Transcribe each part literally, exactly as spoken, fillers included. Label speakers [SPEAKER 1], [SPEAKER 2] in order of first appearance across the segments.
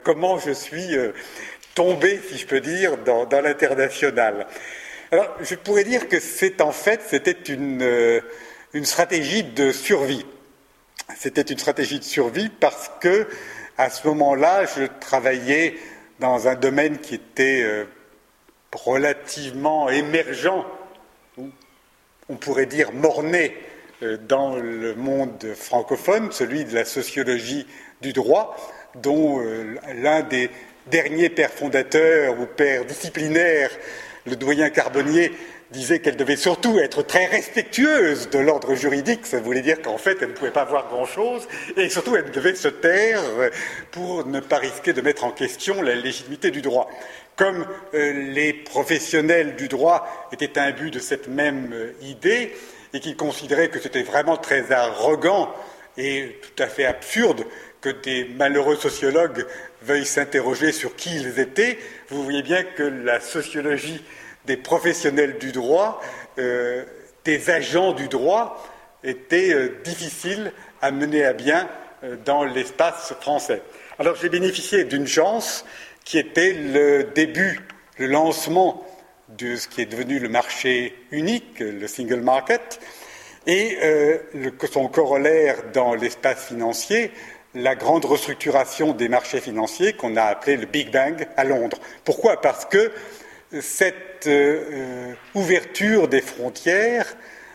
[SPEAKER 1] Comment je suis euh, tombé, si je peux dire, dans, dans l'international. Alors, je pourrais dire que c'est en fait, c'était une, euh, une stratégie de survie. C'était une stratégie de survie parce que, à ce moment-là, je travaillais dans un domaine qui était euh, relativement émergent, on pourrait dire morné, euh, dans le monde francophone, celui de la sociologie du droit, dont euh, l'un des derniers pères fondateurs ou pères disciplinaires, le doyen Carbonnier, disait qu'elle devait surtout être très respectueuse de l'ordre juridique. Ça voulait dire qu'en fait, elle ne pouvait pas voir grand-chose, et surtout, elle devait se taire pour ne pas risquer de mettre en question la légitimité du droit. Comme euh, les professionnels du droit étaient imbus de cette même euh, idée, et qu'ils considéraient que c'était vraiment très arrogant et tout à fait absurde que des malheureux sociologues veuillent s'interroger sur qui ils étaient, vous voyez bien que la sociologie des professionnels du droit, euh, des agents du droit, était euh, difficile à mener à bien euh, dans l'espace français. Alors j'ai bénéficié d'une chance qui était le début, le lancement de ce qui est devenu le marché unique, le single market, et euh, le, son corollaire dans l'espace financier, la grande restructuration des marchés financiers qu'on a appelé le Big Bang à Londres. Pourquoi ? Parce que cette euh, ouverture des frontières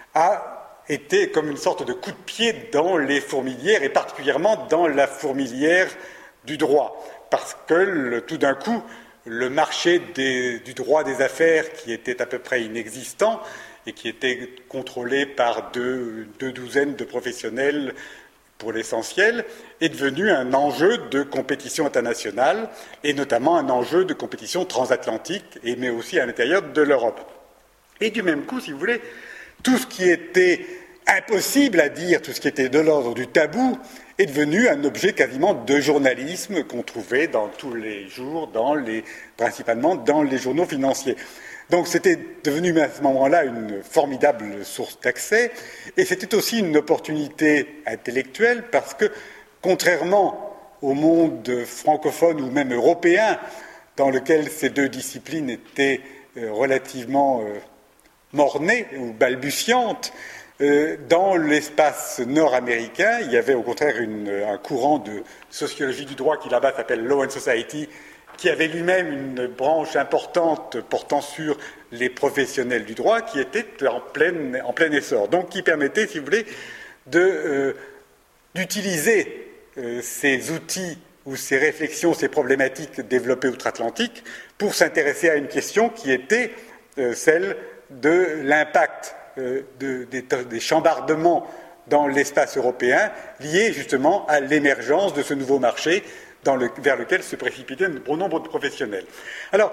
[SPEAKER 1] a été comme une sorte de coup de pied dans les fourmilières, et particulièrement dans la fourmilière du droit. Parce que le, tout d'un coup, le marché des, du droit des affaires, qui était à peu près inexistant et qui était contrôlé par deux, deux douzaines de professionnels pour l'essentiel, est devenu un enjeu de compétition internationale et notamment un enjeu de compétition transatlantique, et, mais aussi à l'intérieur de l'Europe. Et du même coup, si vous voulez, tout ce qui était impossible à dire, tout ce qui était de l'ordre du tabou, est devenu un objet quasiment de journalisme qu'on trouvait dans tous les jours, dans les, principalement dans les journaux financiers. Donc c'était devenu à ce moment-là une formidable source d'accès, et c'était aussi une opportunité intellectuelle parce que, contrairement au monde francophone ou même européen, dans lequel ces deux disciplines étaient euh, relativement euh, mornées ou balbutiantes, euh, dans l'espace nord-américain, il y avait au contraire une, un courant de sociologie du droit qui là-bas s'appelle Law and Society, qui avait lui-même une branche importante portant sur les professionnels du droit, qui était en plein, en plein essor. Donc, qui permettait, si vous voulez, de, euh, d'utiliser euh, ces outils ou ces réflexions, ces problématiques développées outre-Atlantique pour s'intéresser à une question qui était euh, celle de l'impact euh, de, des, des chambardements dans l'espace européen liés justement à l'émergence de ce nouveau marché dans le, vers lequel se précipitaient un bon nombre de professionnels. Alors,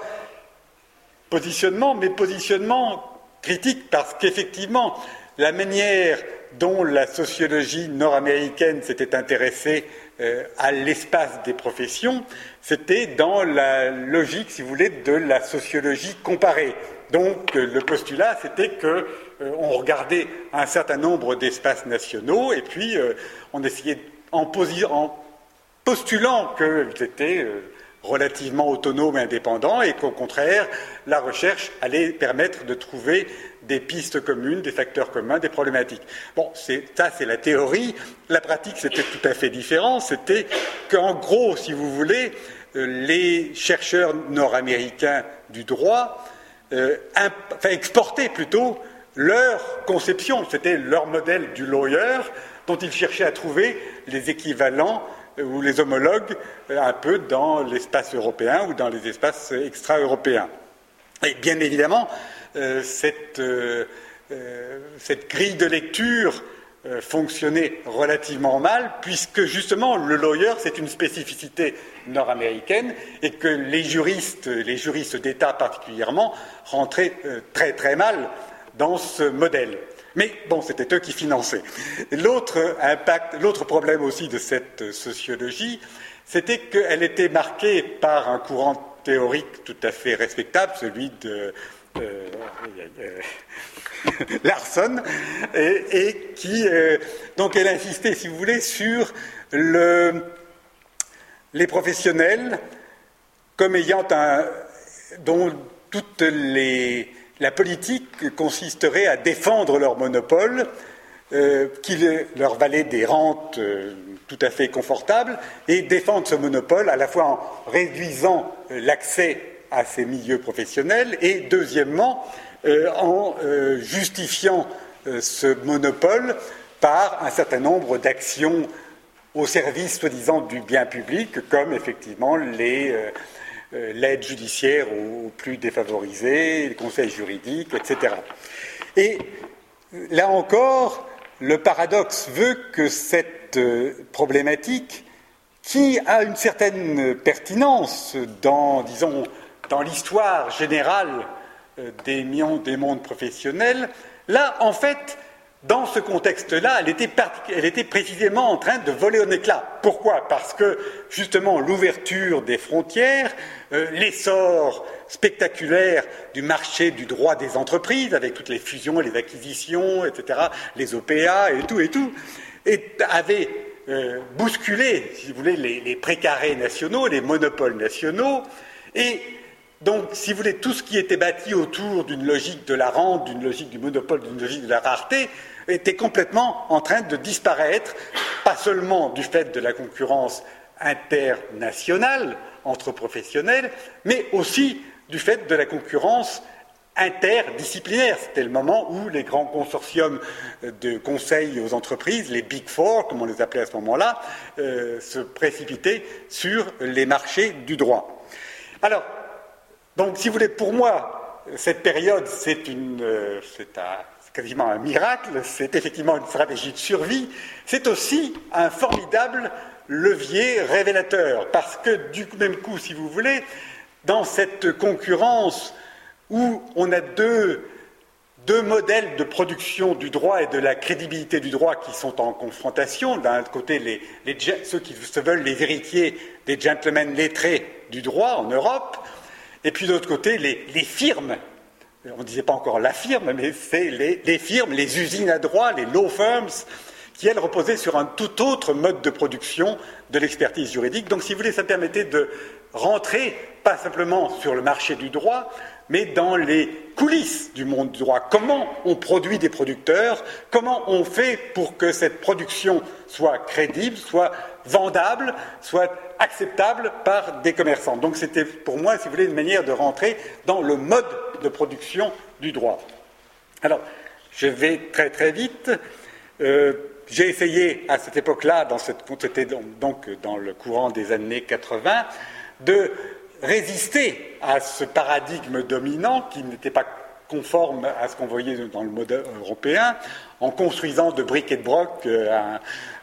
[SPEAKER 1] positionnement, mais positionnement critique, parce qu'effectivement, la manière dont la sociologie nord-américaine s'était intéressée euh, à l'espace des professions, c'était dans la logique, si vous voulez, de la sociologie comparée. Donc, euh, le postulat, c'était qu'on euh, regardait un certain nombre d'espaces nationaux, et puis euh, on essayait, en, posi- en postulant qu'ils étaient euh, relativement autonomes et indépendants, et qu'au contraire, la recherche allait permettre de trouver des pistes communes, des facteurs communs, des problématiques. Bon, c'est, ça c'est la théorie. La pratique, c'était tout à fait différent. C'était qu'en gros, si vous voulez, euh, les chercheurs nord-américains du droit euh, imp- enfin, exportaient plutôt leur conception. C'était leur modèle du lawyer, dont ils cherchaient à trouver les équivalents ou les homologues un peu dans l'espace européen ou dans les espaces extra-européens. Et bien évidemment, euh, cette, euh, euh, cette grille de lecture euh, fonctionnait relativement mal, puisque justement le lawyer, c'est une spécificité nord-américaine, et que les juristes, les juristes d'État particulièrement, rentraient euh, très très mal dans ce modèle. Mais bon, c'était eux qui finançaient. L'autre impact, l'autre problème aussi de cette sociologie, c'était qu'elle était marquée par un courant théorique tout à fait respectable, celui de euh, euh, Larson, et, et qui, euh, donc, elle insistait, si vous voulez, sur le, les professionnels comme ayant un... dont toute les, la politique consisterait à défendre leur monopole, euh, qui leur valait des rentes euh, tout à fait confortables, et défendre ce monopole à la fois en réduisant l'accès à ces milieux professionnels et, deuxièmement, euh, en euh, justifiant euh, ce monopole par un certain nombre d'actions au service, soi-disant, du bien public, comme effectivement les, euh, euh, l'aide judiciaire aux, aux plus défavorisés, les conseils juridiques, et cetera. Et là encore, le paradoxe veut que cette euh, problématique, qui a une certaine pertinence dans, disons, dans l'histoire générale euh, des, des mondes professionnels, là, en fait, dans ce contexte-là, elle était, elle était précisément en train de voler en éclats. Pourquoi ? Parce que, justement, l'ouverture des frontières, euh, l'essor spectaculaire du marché du droit des entreprises, avec toutes les fusions, les acquisitions, et cetera, les O P A et tout et tout, et avait euh, bousculé, si vous voulez, les, les précarés nationaux, les monopoles nationaux, et donc, si vous voulez, tout ce qui était bâti autour d'une logique de la rente, d'une logique du monopole, d'une logique de la rareté, était complètement en train de disparaître, pas seulement du fait de la concurrence internationale entre professionnels, mais aussi du fait de la concurrence interdisciplinaire. C'était le moment où les grands consortiums de conseil aux entreprises, les Big Four, comme on les appelait à ce moment-là, euh, se précipitaient sur les marchés du droit. Alors, donc, si vous voulez, pour moi, cette période, c'est, une, euh, c'est, un, c'est quasiment un miracle, c'est effectivement une stratégie de survie, c'est aussi un formidable levier révélateur, parce que du même coup, si vous voulez, dans cette concurrence où on a deux, deux modèles de production du droit et de la crédibilité du droit qui sont en confrontation, d'un côté les, les, ceux qui se veulent les héritiers des gentlemen lettrés du droit en Europe, et puis de l'autre côté, les, les firmes, on ne disait pas encore la firme, mais c'est les, les firmes, les usines à droit, les law firms, qui, elles, reposaient sur un tout autre mode de production de l'expertise juridique. Donc, si vous voulez, ça permettait de rentrer, pas simplement sur le marché du droit, mais dans les coulisses du monde du droit. Comment on produit des producteurs, comment on fait pour que cette production soit crédible, soit vendable, soit acceptable par des commerçants. Donc c'était pour moi, si vous voulez, une manière de rentrer dans le mode de production du droit. Alors, je vais très très vite. Euh, j'ai essayé à cette époque-là, dans cette, c'était donc dans le courant des années quatre-vingts, de résister à ce paradigme dominant qui n'était pas conforme à ce qu'on voyait dans le modèle européen, en construisant de briques et de broc un,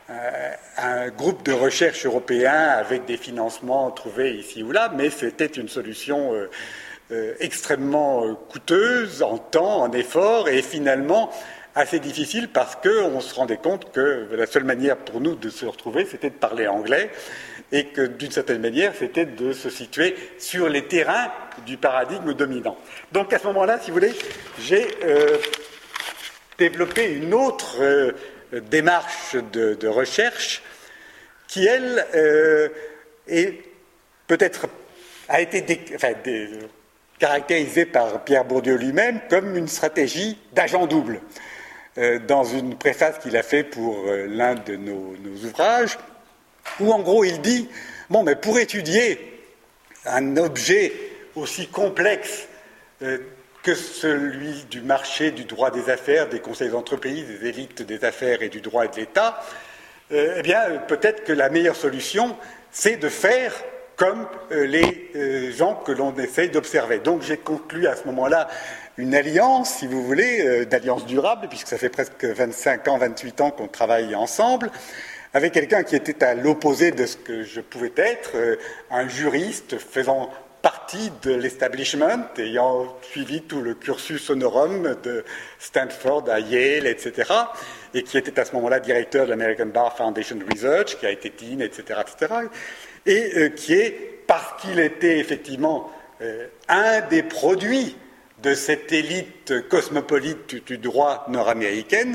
[SPEAKER 1] un groupe de recherche européen avec des financements trouvés ici ou là, mais c'était une solution euh, euh, extrêmement coûteuse en temps, en effort, et finalement assez difficile parce qu'on se rendait compte que la seule manière pour nous de se retrouver, c'était de parler anglais, et que d'une certaine manière, c'était de se situer sur les terrains du paradigme dominant. Donc à ce moment-là, si vous voulez, j'ai euh, développé une autre euh, démarche de, de recherche qui, elle, euh, est peut-être a été dé, enfin, dé, caractérisée par Pierre Bourdieu lui-même comme une stratégie d'agent double. Euh, dans une préface qu'il a fait pour euh, l'un de nos, nos ouvrages, où en gros il dit bon, mais pour étudier un objet aussi complexe euh, que celui du marché, du droit des affaires, des conseils d'entreprise, des élites des affaires et du droit et de l'État, euh, eh bien peut-être que la meilleure solution c'est de faire comme euh, les euh, gens que l'on essaye d'observer. Donc j'ai conclu à ce moment-là une alliance, si vous voulez, euh, d'alliance durable, puisque ça fait presque vingt-cinq ans, vingt-huit ans qu'on travaille ensemble, avec quelqu'un qui était à l'opposé de ce que je pouvais être, euh, un juriste faisant partie de l'establishment, ayant suivi tout le cursus honorum de Stanford à Yale, et cetera, et qui était à ce moment-là directeur de l'American Bar Foundation Research, qui a été dean, et cetera, et cetera, et euh, qui est, parce qu'il était effectivement euh, un des produits de cette élite cosmopolite du droit nord-américaine,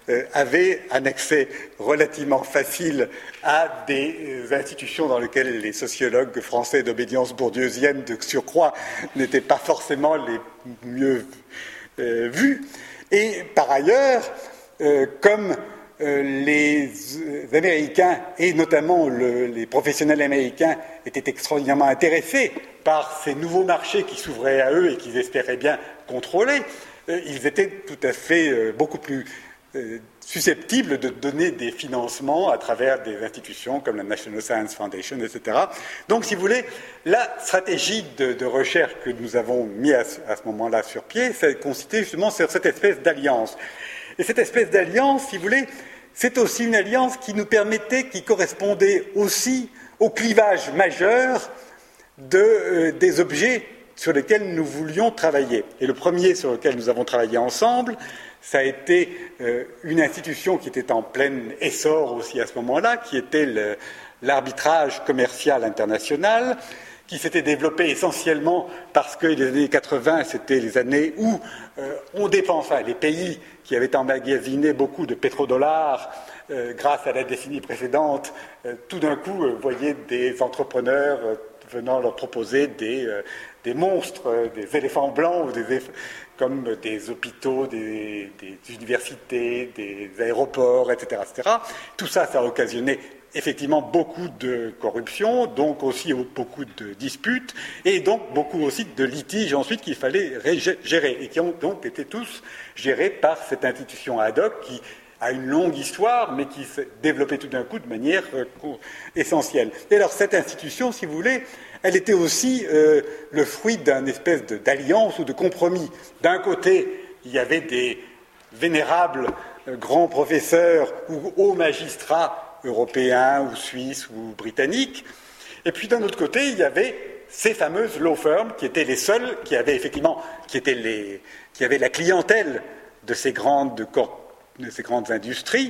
[SPEAKER 1] euh, avaient un accès relativement facile à des euh, institutions dans lesquelles les sociologues français d'obédience bourdieusienne de surcroît n'étaient pas forcément les mieux euh, vus. Et par ailleurs, euh, comme euh, les Américains, et notamment le, les professionnels américains, étaient extraordinairement intéressés par ces nouveaux marchés qui s'ouvraient à eux et qu'ils espéraient bien contrôler, euh, ils étaient tout à fait euh, beaucoup plus euh, susceptibles de donner des financements à travers des institutions comme la National Science Foundation, et cetera. Donc, si vous voulez, la stratégie de, de recherche que nous avons mis à, à ce moment-là sur pied, ça consistait justement sur cette espèce d'alliance. Et cette espèce d'alliance, si vous voulez, c'est aussi une alliance qui nous permettait, qui correspondait aussi au clivage majeur de, euh, des objets sur lesquels nous voulions travailler. Et le premier sur lequel nous avons travaillé ensemble, ça a été euh, une institution qui était en plein essor aussi à ce moment-là, qui était le, l'arbitrage commercial international, qui s'était développé essentiellement parce que les années quatre-vingts, c'était les années où euh, on dépensait, les pays qui avaient emmagasiné beaucoup de pétrodollars euh, grâce à la décennie précédente, euh, tout d'un coup euh, voyaient des entrepreneurs euh, venant leur proposer des, euh, des monstres, euh, des éléphants blancs, ou des, comme des hôpitaux, des, des universités, des aéroports, et cetera, et cetera. Tout ça, ça a occasionné effectivement beaucoup de corruption, donc aussi beaucoup de disputes, et donc beaucoup aussi de litiges ensuite qu'il fallait gérer, et qui ont donc été tous gérés par cette institution ad hoc qui a une longue histoire, mais qui s'est développée tout d'un coup de manière euh, essentielle. Et alors cette institution, si vous voulez, elle était aussi euh, le fruit d'une espèce de, d'alliance ou de compromis. D'un côté, il y avait des vénérables euh, grands professeurs ou hauts magistrats européens ou suisses ou britanniques, et puis d'un autre côté, il y avait ces fameuses law firms qui étaient les seuls qui avaient effectivement, qui étaient les, qui avaient la clientèle de ces grandes corps de ces grandes industries,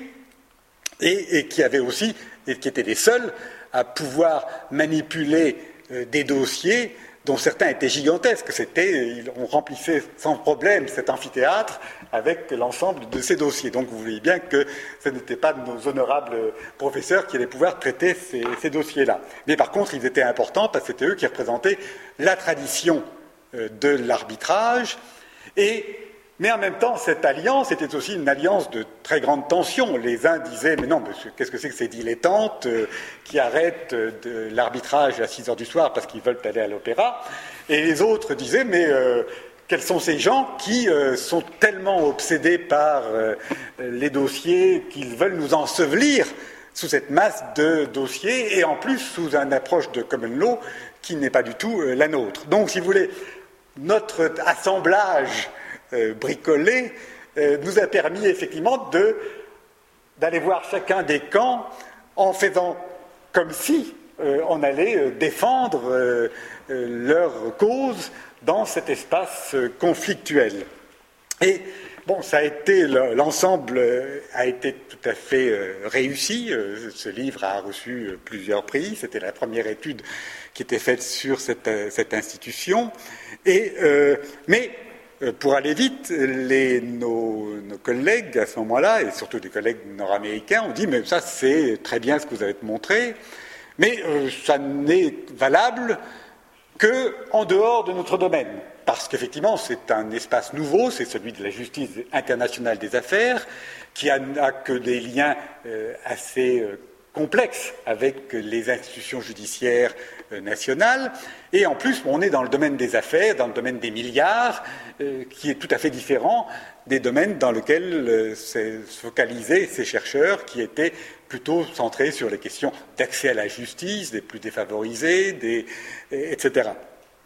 [SPEAKER 1] et, et qui avaient aussi, et qui étaient les seuls à pouvoir manipuler euh, des dossiers dont certains étaient gigantesques. C'était, on remplissait sans problème cet amphithéâtre avec l'ensemble de ces dossiers. Donc vous voyez bien que ce n'étaient pas nos honorables professeurs qui allaient pouvoir traiter ces, ces dossiers-là. Mais par contre, ils étaient importants parce que c'était eux qui représentaient la tradition euh, de l'arbitrage. Et Mais en même temps, cette alliance était aussi une alliance de très grande tension. Les uns disaient « Mais non, monsieur, qu'est-ce que c'est que ces dilettantes euh, qui arrêtent euh, de l'arbitrage à six heures du soir parce qu'ils veulent aller à l'opéra ?» Et les autres disaient « Mais euh, quels sont ces gens qui euh, sont tellement obsédés par euh, les dossiers qu'ils veulent nous ensevelir sous cette masse de dossiers et en plus sous une approche de common law qui n'est pas du tout euh, la nôtre. » Donc, si vous voulez, notre assemblage Euh, bricolé euh, nous a permis effectivement de, d'aller voir chacun des camps en faisant comme si euh, on allait euh, défendre euh, euh, leur cause dans cet espace euh, conflictuel. Et bon, ça a été, l'ensemble a été tout à fait euh, réussi. Euh, ce livre a reçu euh, plusieurs prix. C'était la première étude qui était faite sur cette, euh, cette institution. Et, euh, mais pour aller vite, les, nos, nos collègues à ce moment-là, et surtout des collègues nord-américains, ont dit « Mais ça, c'est très bien ce que vous avez montré, mais euh, ça n'est valable qu'en dehors de notre domaine. » Parce qu'effectivement, c'est un espace nouveau, c'est celui de la justice internationale des affaires, qui n'a que des liens euh, assez euh, complexes avec les institutions judiciaires euh, nationales. Et en plus, on est dans le domaine des affaires, dans le domaine des milliards, euh, qui est tout à fait différent des domaines dans lesquels euh, se focalisaient ces chercheurs qui étaient plutôt centrés sur les questions d'accès à la justice, des plus défavorisés, des, et cetera.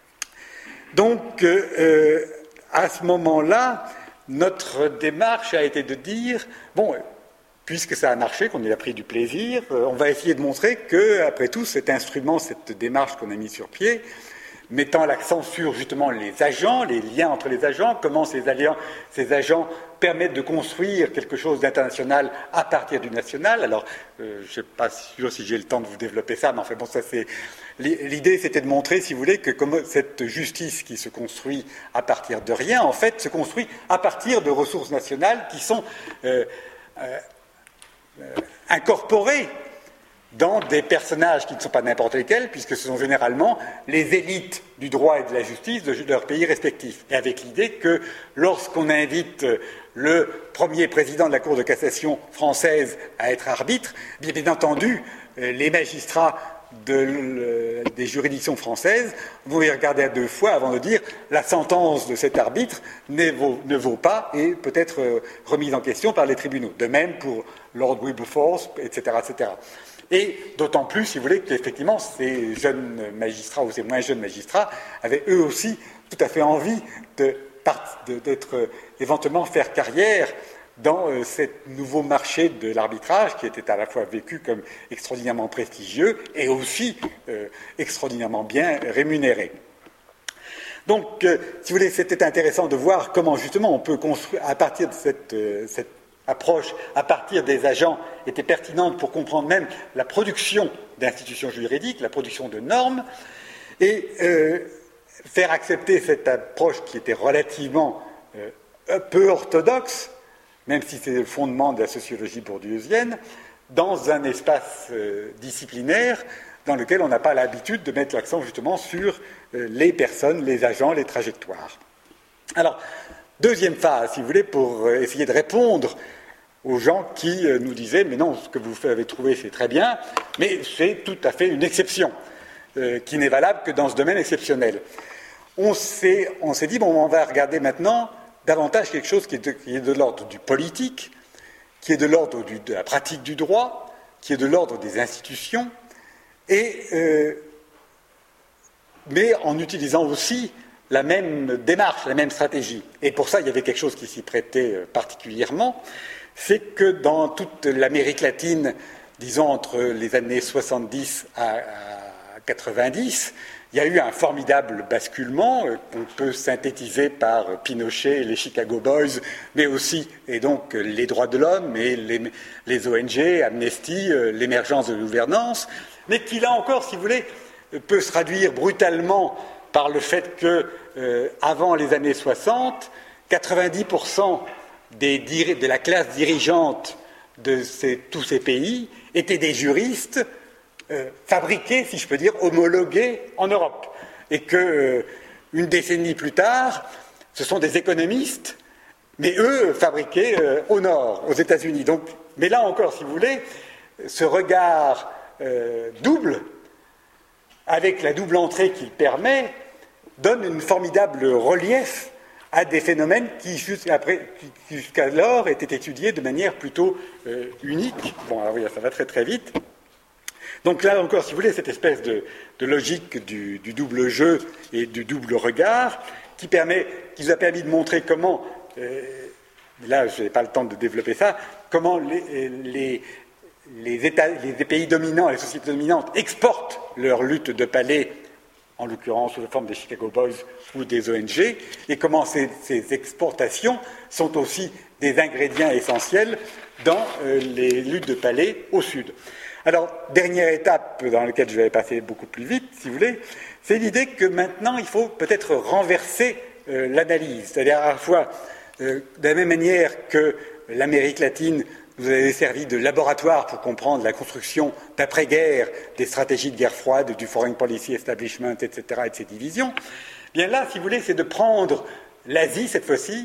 [SPEAKER 1] Donc, euh, à ce moment-là, notre démarche a été de dire, bon, puisque ça a marché, qu'on y a pris du plaisir, euh, on va essayer de montrer que, après tout, cet instrument, cette démarche qu'on a mise sur pied, mettant l'accent sur justement les agents, les liens entre les agents, comment ces, alliants, ces agents permettent de construire quelque chose d'international à partir du national. Alors, euh, je ne suis pas sûr si j'ai le temps de vous développer ça, mais enfin bon, ça c'est... L'idée, c'était de montrer, si vous voulez, que comme cette justice qui se construit à partir de rien, en fait, se construit à partir de ressources nationales qui sont... Euh, euh, euh, incorporés dans des personnages qui ne sont pas n'importe lesquels, puisque ce sont généralement les élites du droit et de la justice de leur pays respectifs. Et avec l'idée que lorsqu'on invite le premier président de la Cour de cassation française à être arbitre, bien, bien entendu, les magistrats de, le, des juridictions françaises vont y regarder à deux fois avant de dire la sentence de cet arbitre ne vaut, ne vaut pas et peut être remise en question par les tribunaux. De même pour Lord Wilberforce, et cetera, et cetera. Et d'autant plus, si vous voulez, qu'effectivement, ces jeunes magistrats ou ces moins jeunes magistrats avaient eux aussi tout à fait envie de, de, d'être éventuellement faire carrière dans euh, ce nouveau marché de l'arbitrage qui était à la fois vécu comme extraordinairement prestigieux et aussi euh, extraordinairement bien rémunéré. Donc, euh, si vous voulez, c'était intéressant de voir comment justement on peut construire, à partir de cette, euh, cette approche à partir des agents était pertinente pour comprendre même la production d'institutions juridiques, la production de normes, et euh, faire accepter cette approche qui était relativement euh, peu orthodoxe, même si c'est le fondement de la sociologie bourdieusienne, dans un espace euh, disciplinaire dans lequel on n'a pas l'habitude de mettre l'accent justement sur euh, les personnes, les agents, les trajectoires. Alors, deuxième phase, si vous voulez, pour euh, essayer de répondre aux gens qui euh, nous disaient « mais non, ce que vous avez trouvé, c'est très bien, mais c'est tout à fait une exception, euh, qui n'est valable que dans ce domaine exceptionnel ». On s'est, on s'est dit « bon, on va regarder maintenant davantage quelque chose qui est de, qui est de l'ordre du politique, qui est de l'ordre du, de la pratique du droit, qui est de l'ordre des institutions, et, euh, mais en utilisant aussi la même démarche, la même stratégie. Et pour ça, il y avait quelque chose qui s'y prêtait particulièrement, c'est que dans toute l'Amérique latine, disons entre les années soixante-dix à quatre-vingt-dix, il y a eu un formidable basculement euh, qu'on peut synthétiser par Pinochet et les Chicago Boys, mais aussi, et donc, les droits de l'homme et les, les O N G, Amnesty, euh, l'émergence de la gouvernance, mais qui, là encore, si vous voulez, peut se traduire brutalement par le fait que, euh, avant les années soixante, quatre-vingt-dix pour cent des, de la classe dirigeante de ces, tous ces pays étaient des juristes euh, fabriqués, si je peux dire, homologués en Europe. Et que, euh, une décennie plus tard, ce sont des économistes, mais eux fabriqués euh, au Nord, aux États-Unis. Donc, mais là encore, si vous voulez, ce regard euh, double, avec la double entrée qu'il permet, donne une formidable relief à des phénomènes qui, jusqu'alors, étaient étudiés de manière plutôt euh, unique. Bon, alors oui, ça va très très vite. Donc là encore, si vous voulez, cette espèce de, de logique du, du double jeu et du double regard, qui, permet, qui nous a permis de montrer comment, euh, là je n'ai pas le temps de développer ça, comment les, les, les, États, les pays dominants, les sociétés dominantes exportent leur lutte de palais, en l'occurrence sous la forme des Chicago Boys ou des O N G, et comment ces, ces exportations sont aussi des ingrédients essentiels dans euh, les luttes de palais au sud. Alors, dernière étape dans laquelle je vais passer beaucoup plus vite, si vous voulez, c'est l'idée que maintenant il faut peut-être renverser euh, l'analyse, c'est-à-dire à la fois, euh, de la même manière que l'Amérique latine nous avait servi de laboratoire pour comprendre la construction d'après-guerre des stratégies de guerre froide, du Foreign Policy Establishment, et cetera, et de ses divisions. Bien là, si vous voulez, c'est de prendre l'Asie, cette fois-ci,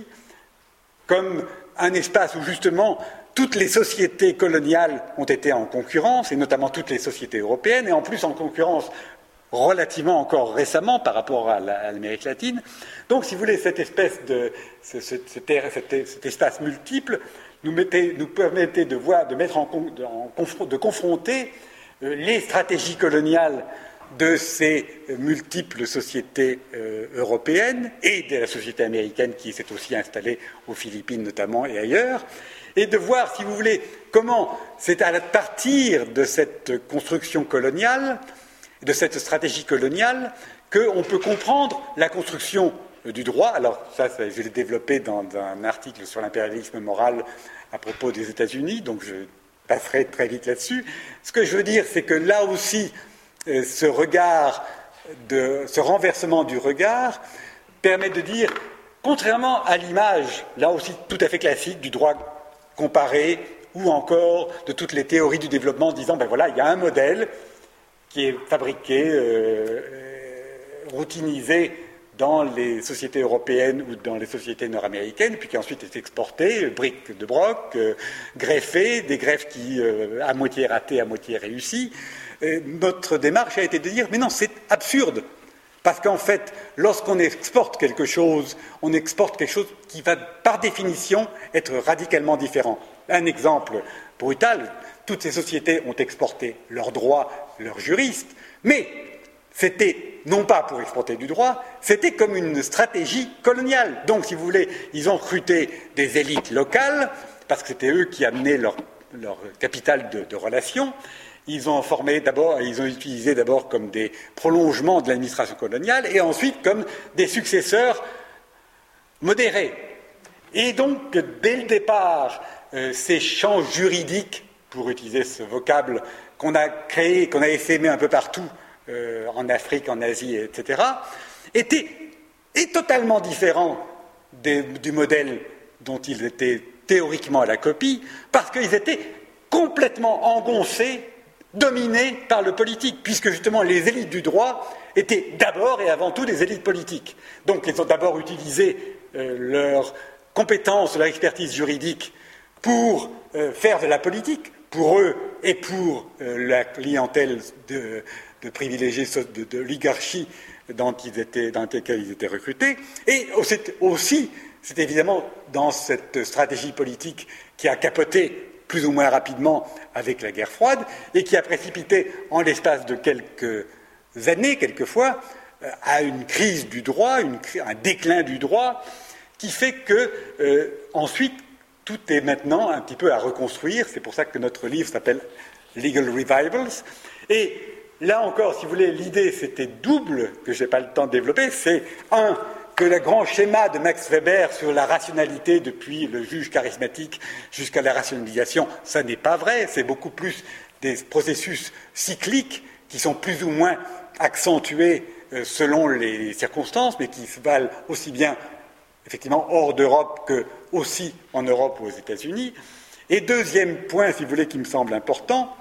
[SPEAKER 1] comme un espace où justement toutes les sociétés coloniales ont été en concurrence, et notamment toutes les sociétés européennes, et en plus en concurrence relativement encore récemment par rapport à l'Amérique latine. Donc, si vous voulez, cette espèce de ce, ce, cet, cet, cet espace multiple nous, mettait, nous permettait de voir, de mettre en, en de confronter euh, les stratégies coloniales de ces euh, multiples sociétés euh, européennes et de la société américaine qui s'est aussi installée aux Philippines notamment et ailleurs, et de voir, si vous voulez, comment c'est à partir de cette construction coloniale, de cette stratégie coloniale, qu'on peut comprendre la construction du droit. Alors ça, ça je l'ai développé dans un article sur l'impérialisme moral à propos des États-Unis, donc je passerai très vite là-dessus. Ce que je veux dire, c'est que là aussi, euh, ce regard, de, ce renversement du regard permet de dire, contrairement à l'image, là aussi tout à fait classique, du droit comparé ou encore de toutes les théories du développement disant, ben voilà, il y a un modèle qui est fabriqué, euh, routinisé dans les sociétés européennes ou dans les sociétés nord-américaines, puis qui ensuite est exporté, briques de broc, euh, greffé, des greffes qui, euh, à moitié ratées, à moitié réussies. Et notre démarche a été de dire, mais non, c'est absurde. Parce qu'en fait, lorsqu'on exporte quelque chose, on exporte quelque chose qui va, par définition, être radicalement différent. Un exemple brutal, toutes ces sociétés ont exporté leurs droits, leurs juristes, mais c'était non pas pour exporter du droit, c'était comme une stratégie coloniale. Donc, si vous voulez, ils ont recruté des élites locales, parce que c'était eux qui amenaient leur, leur capital de, de relations. Ils ont formé d'abord, ils ont utilisé d'abord comme des prolongements de l'administration coloniale et ensuite comme des successeurs modérés. Et donc, dès le départ, euh, ces champs juridiques, pour utiliser ce vocable qu'on a créé, qu'on a essaimé un peu partout, euh, en Afrique, en Asie, et cetera, étaient et totalement différents des, du modèle dont ils étaient théoriquement à la copie, parce qu'ils étaient complètement engoncés, dominés par le politique, puisque justement les élites du droit étaient d'abord et avant tout des élites politiques. Donc ils ont d'abord utilisé euh, leurs compétences, leur expertise juridique pour euh, faire de la politique, pour eux et pour euh, la clientèle de, de privilégiés de, de l'oligarchie dans, dans laquelle ils étaient recrutés, et aussi, c'est évidemment dans cette stratégie politique qui a capoté plus ou moins rapidement avec la guerre froide, et qui a précipité en l'espace de quelques années, quelquefois, à une crise du droit, une, un déclin du droit, qui fait que, euh, ensuite, tout est maintenant un petit peu à reconstruire. C'est pour ça que notre livre s'appelle Legal Revivals. Et là encore, si vous voulez, l'idée, c'était double, que je n'ai pas le temps de développer. C'est, un, que le grand schéma de Max Weber sur la rationalité depuis le juge charismatique jusqu'à la rationalisation, ça n'est pas vrai, c'est beaucoup plus des processus cycliques qui sont plus ou moins accentués selon les circonstances, mais qui se valent aussi bien effectivement hors d'Europe que aussi en Europe ou aux États-Unis. Et deuxième point, si vous voulez, qui me semble important,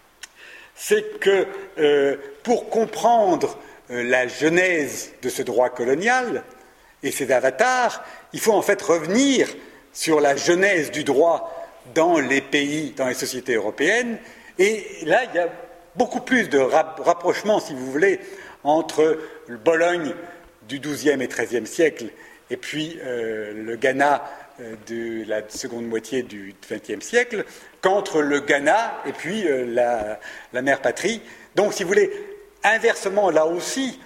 [SPEAKER 1] c'est que euh, pour comprendre euh, la genèse de ce droit colonial, et ses avatars, il faut en fait revenir sur la genèse du droit dans les pays, dans les sociétés européennes, et là il y a beaucoup plus de rapprochement, si vous voulez, entre le Bologne du douzième et treizième siècle et puis euh, le Ghana euh, de la seconde moitié du vingtième siècle, qu'entre le Ghana et puis euh, la, la mère patrie. Donc, si vous voulez, inversement, là aussi,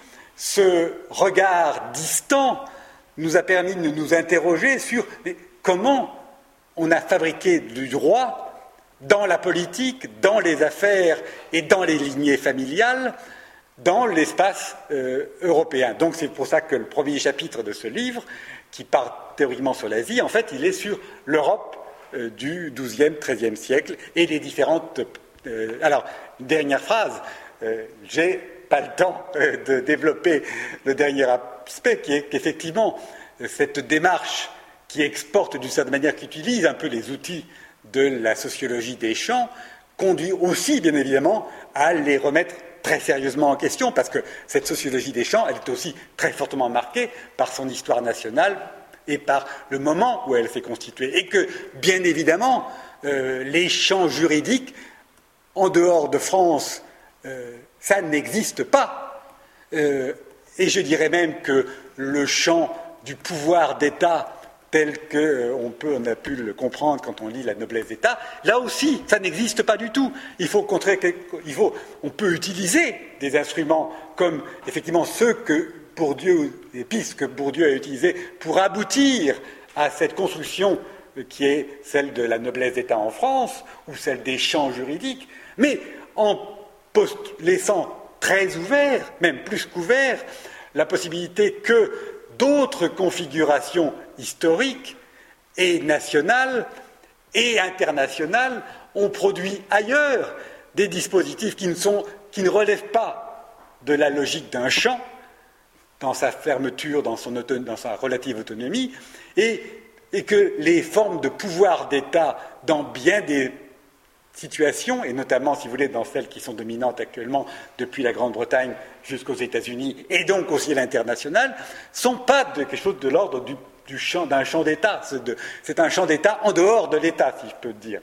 [SPEAKER 1] ce regard distant nous a permis de nous interroger sur comment on a fabriqué du droit dans la politique, dans les affaires et dans les lignées familiales, dans l'espace euh, européen. Donc c'est pour ça que le premier chapitre de ce livre, qui part théoriquement sur l'Asie, en fait, il est sur l'Europe euh, du douzième, treizième siècle et les différentes... Euh, alors, une dernière phrase, euh, j'ai pas le temps euh, de développer le dernier aspect, qui est qu'effectivement, euh, cette démarche qui exporte d'une certaine manière, qui utilise un peu les outils de la sociologie des champs, conduit aussi, bien évidemment, à les remettre très sérieusement en question, parce que cette sociologie des champs, elle est aussi très fortement marquée par son histoire nationale et par le moment où elle s'est constituée. Et que, bien évidemment, euh, les champs juridiques, en dehors de France, euh, ça n'existe pas. Euh, et je dirais même que le champ du pouvoir d'État, tel qu'on euh, peut, on a pu le comprendre quand on lit La noblesse d'État, là aussi, ça n'existe pas du tout. Il faut, contrer, il faut, on peut utiliser des instruments comme effectivement ceux que Bourdieu, les pistes que Bourdieu a utilisées pour aboutir à cette construction qui est celle de la noblesse d'État en France ou celle des champs juridiques, mais en post- laissant très ouvert, même plus qu'ouvert, la possibilité que d'autres configurations historiques et nationales et internationales ont produit ailleurs des dispositifs qui ne, sont, qui ne relèvent pas de la logique d'un champ, dans sa fermeture, dans, son auto, dans sa relative autonomie, et et que les formes de pouvoir d'État dans bien des situations, et notamment, si vous voulez, dans celles qui sont dominantes actuellement depuis la Grande-Bretagne jusqu'aux États-Unis, et donc aussi à l'international, ne sont pas de quelque chose de l'ordre du, du champ, d'un champ d'État. C'est, de, c'est un champ d'État en dehors de l'État, si je peux dire.